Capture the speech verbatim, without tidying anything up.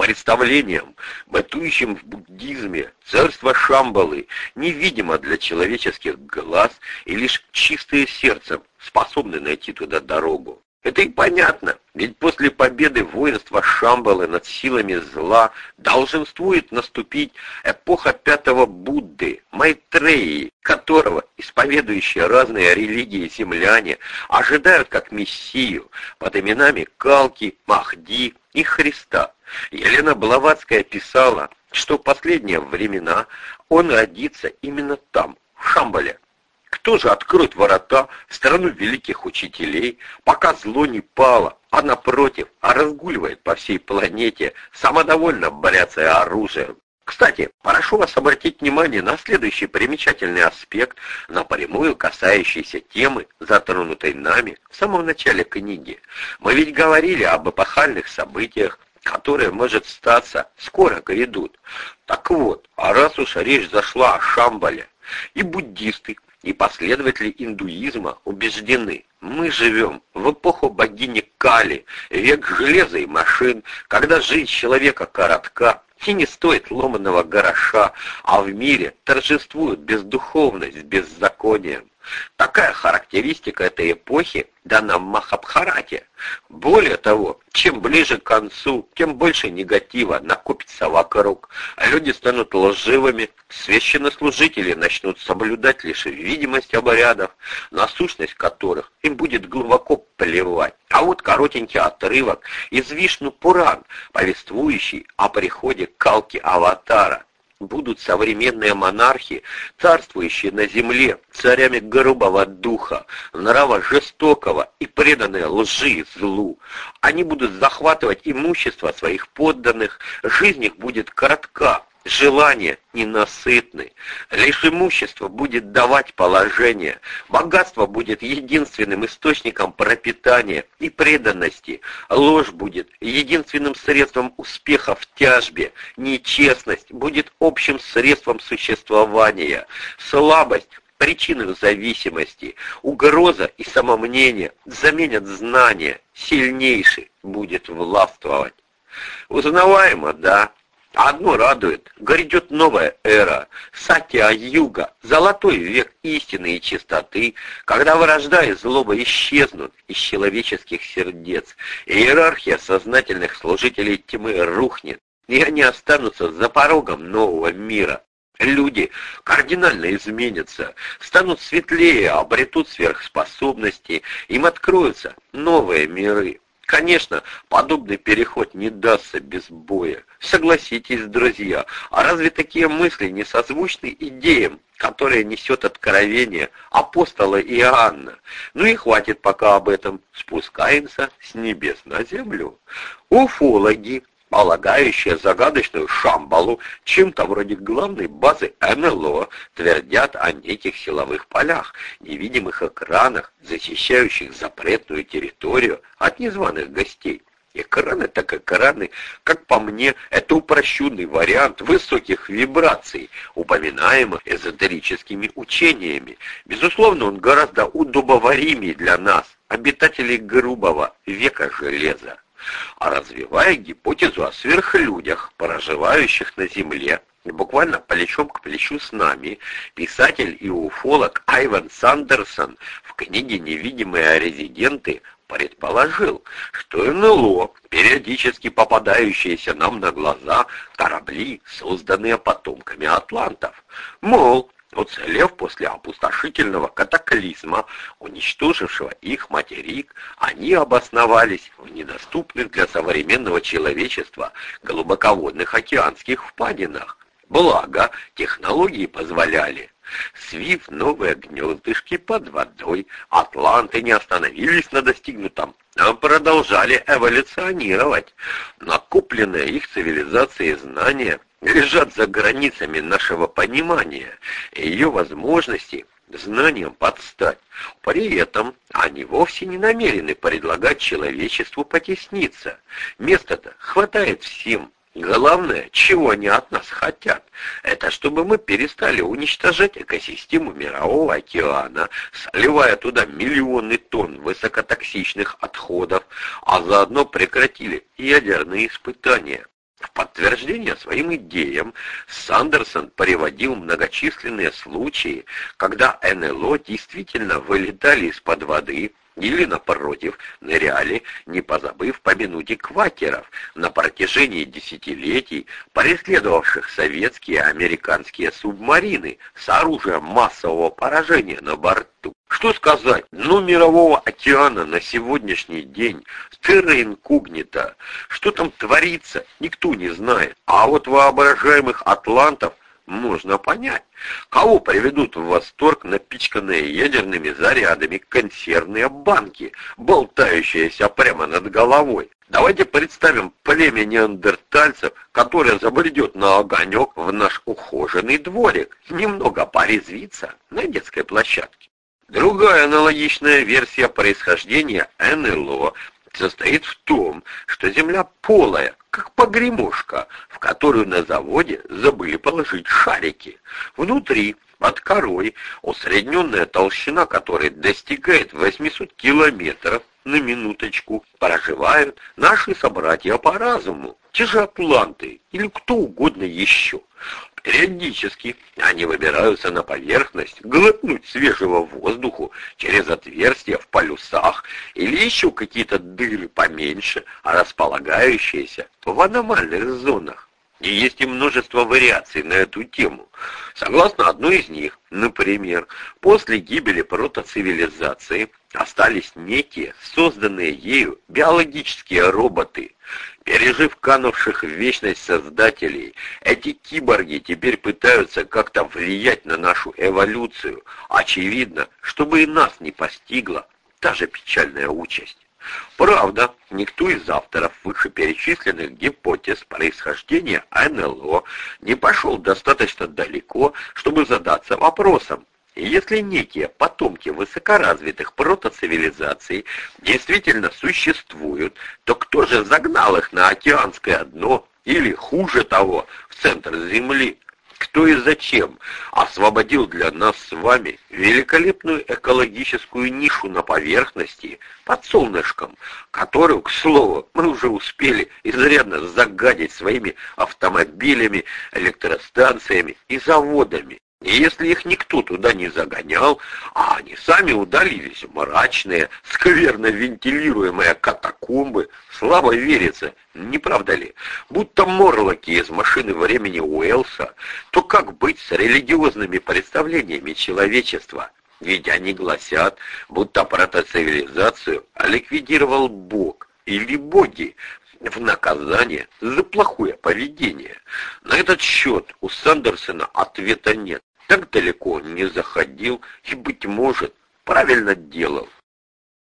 представлениям, бытующим в буддизме, царство Шамбалы невидимо для человеческих глаз, и лишь чистое сердце способны найти туда дорогу. Это и понятно, ведь после победы воинства Шамбалы над силами зла долженствует наступить эпоха пятого Будды, Майтреи, которого исповедующие разные религии земляне ожидают как мессию под именами Калки, Махди и Христа. Елена Блаватская писала, что в последние времена он родится именно там, в Шамбале. Кто же откроет ворота в страну великих учителей, пока зло не пало, а напротив, а разгуливает по всей планете, самодовольно бряцая оружием? Кстати, прошу вас обратить внимание на следующий примечательный аспект, напрямую касающийся темы, затронутой нами в самом начале книги. Мы ведь говорили об эпохальных событиях, которые, может статься, скоро грядут. Так вот, а раз уж речь зашла о Шамбале, и буддисты, и последователи индуизма убеждены, мы живем в эпоху богини Кали, век железа и машин, когда жизнь человека коротка и не стоит ломаного гроша, а в мире торжествует бездуховность с беззаконием. Такая характеристика этой эпохи дана в Махабхарате. Более того, чем ближе к концу, тем больше негатива накопится вокруг. Люди станут лживыми, священнослужители начнут соблюдать лишь видимость обрядов, на сущность которых им будет глубоко плевать. А вот коротенький отрывок из Вишну Пуран, повествующий о приходе Калки Аватара. Будут современные монархи, царствующие на земле, царями грубого духа, нрава жестокого и преданные лжи и злу. Они будут захватывать имущество своих подданных, жизнь их будет коротка, желания ненасытны. Лишь имущество будет давать положение, богатство будет единственным источником пропитания и преданности, ложь будет единственным средством успеха в тяжбе, нечестность будет общим средством существования, слабость — причиной зависимости, угроза и самомнение заменят знания, сильнейший будет властвовать. Узнаваемо, да? Одно радует, грядет новая эра, Сатья-юга, золотой век истины и чистоты, когда вражда и злоба исчезнут из человеческих сердец, и иерархия сознательных служителей тьмы рухнет, и они останутся за порогом нового мира. Люди кардинально изменятся, станут светлее, обретут сверхспособности, им откроются новые миры. Конечно, подобный переход не дастся без боя. Согласитесь, друзья, а разве такие мысли не созвучны идеям, которые несет откровение апостола Иоанна? Ну и хватит пока об этом. Спускаемся с небес на землю. Уфологи, полагающие загадочную Шамбалу чем-то вроде главной базы эн эл о, твердят о неких силовых полях, невидимых экранах, защищающих запретную территорию от незваных гостей. Экраны так экраны, как по мне, это упрощенный вариант высоких вибраций, упоминаемых эзотерическими учениями. Безусловно, он гораздо удобоваримее для нас, обитателей грубого века железа. А развивая гипотезу о сверхлюдях, проживающих на Земле, буквально плечом к плечу с нами, писатель и уфолог Айван Сандерсон в книге «Невидимые резиденты» предположил, что эн эл о, периодически попадающиеся нам на глаза, корабли, созданные потомками атлантов. Мол, уцелев после опустошительного катаклизма, уничтожившего их материк, они обосновались в недоступных для современного человечества глубоководных океанских впадинах. Благо, технологии позволяли. Свив новые гнездышки под водой, атланты не остановились на достигнутом, а продолжали эволюционировать. Накопленные их цивилизацией знания лежат за границами нашего понимания, и ее возможности знаниям подстать. При этом они вовсе не намерены предлагать человечеству потесниться. Места-то хватает всем. Главное, чего они от нас хотят, это чтобы мы перестали уничтожать экосистему Мирового океана, сливая туда миллионы тонн высокотоксичных отходов, а заодно прекратили ядерные испытания. В подтверждение своим идеям Сандерсон приводил многочисленные случаи, когда эн эл о действительно вылетали из-под воды или, напротив, ныряли, не позабыв помянуть квакеров, на протяжении десятилетий преследовавших советские и американские субмарины с оружием массового поражения на борту. Что сказать, ну мирового океана на сегодняшний день, терра инкогнита, что там творится, никто не знает. А вот воображаемых атлантов можно понять. Кого приведут в восторг напичканные ядерными зарядами консервные банки, болтающиеся прямо над головой? Давайте представим племя неандертальцев, которое забредет на огонек в наш ухоженный дворик, немного порезвиться на детской площадке. Другая аналогичная версия происхождения эн эл о состоит в том, что Земля полая, как погремушка, в которую на заводе забыли положить шарики. Внутри, под корой, усредненная толщина которой достигает восьмисот километров на минуточку, проживают наши собратья по разуму, те же атланты или кто угодно еще. Периодически они выбираются на поверхность, глотнуть свежего воздуха через отверстия в полюсах или еще какие-то дыры поменьше, располагающиеся в аномальных зонах. И есть и множество вариаций на эту тему. Согласно одной из них, например, после гибели протоцивилизации остались некие, созданные ею биологические роботы. Пережив канувших в вечность создателей, эти киборги теперь пытаются как-то влиять на нашу эволюцию. Очевидно, чтобы и нас не постигла та же печальная участь. Правда, никто из авторов вышеперечисленных гипотез происхождения эн эл о не пошел достаточно далеко, чтобы задаться вопросом: если некие потомки высокоразвитых протоцивилизаций действительно существуют, то кто же загнал их на океанское дно или, хуже того, в центр Земли? Кто и зачем освободил для нас с вами великолепную экологическую нишу на поверхности под солнышком, которую, к слову, мы уже успели изрядно загадить своими автомобилями, электростанциями и заводами? И если их никто туда не загонял, а они сами удалились в мрачные, скверно вентилируемые катакомбы, слабо верится, не правда ли? Будто морлоки из машины времени Уэллса, то как быть с религиозными представлениями человечества? Ведь они гласят, будто протоцивилизацию ликвидировал Бог или боги в наказание за плохое поведение. На этот счет у Сандерсона ответа нет. Так далеко он не заходил и, быть может, правильно делал.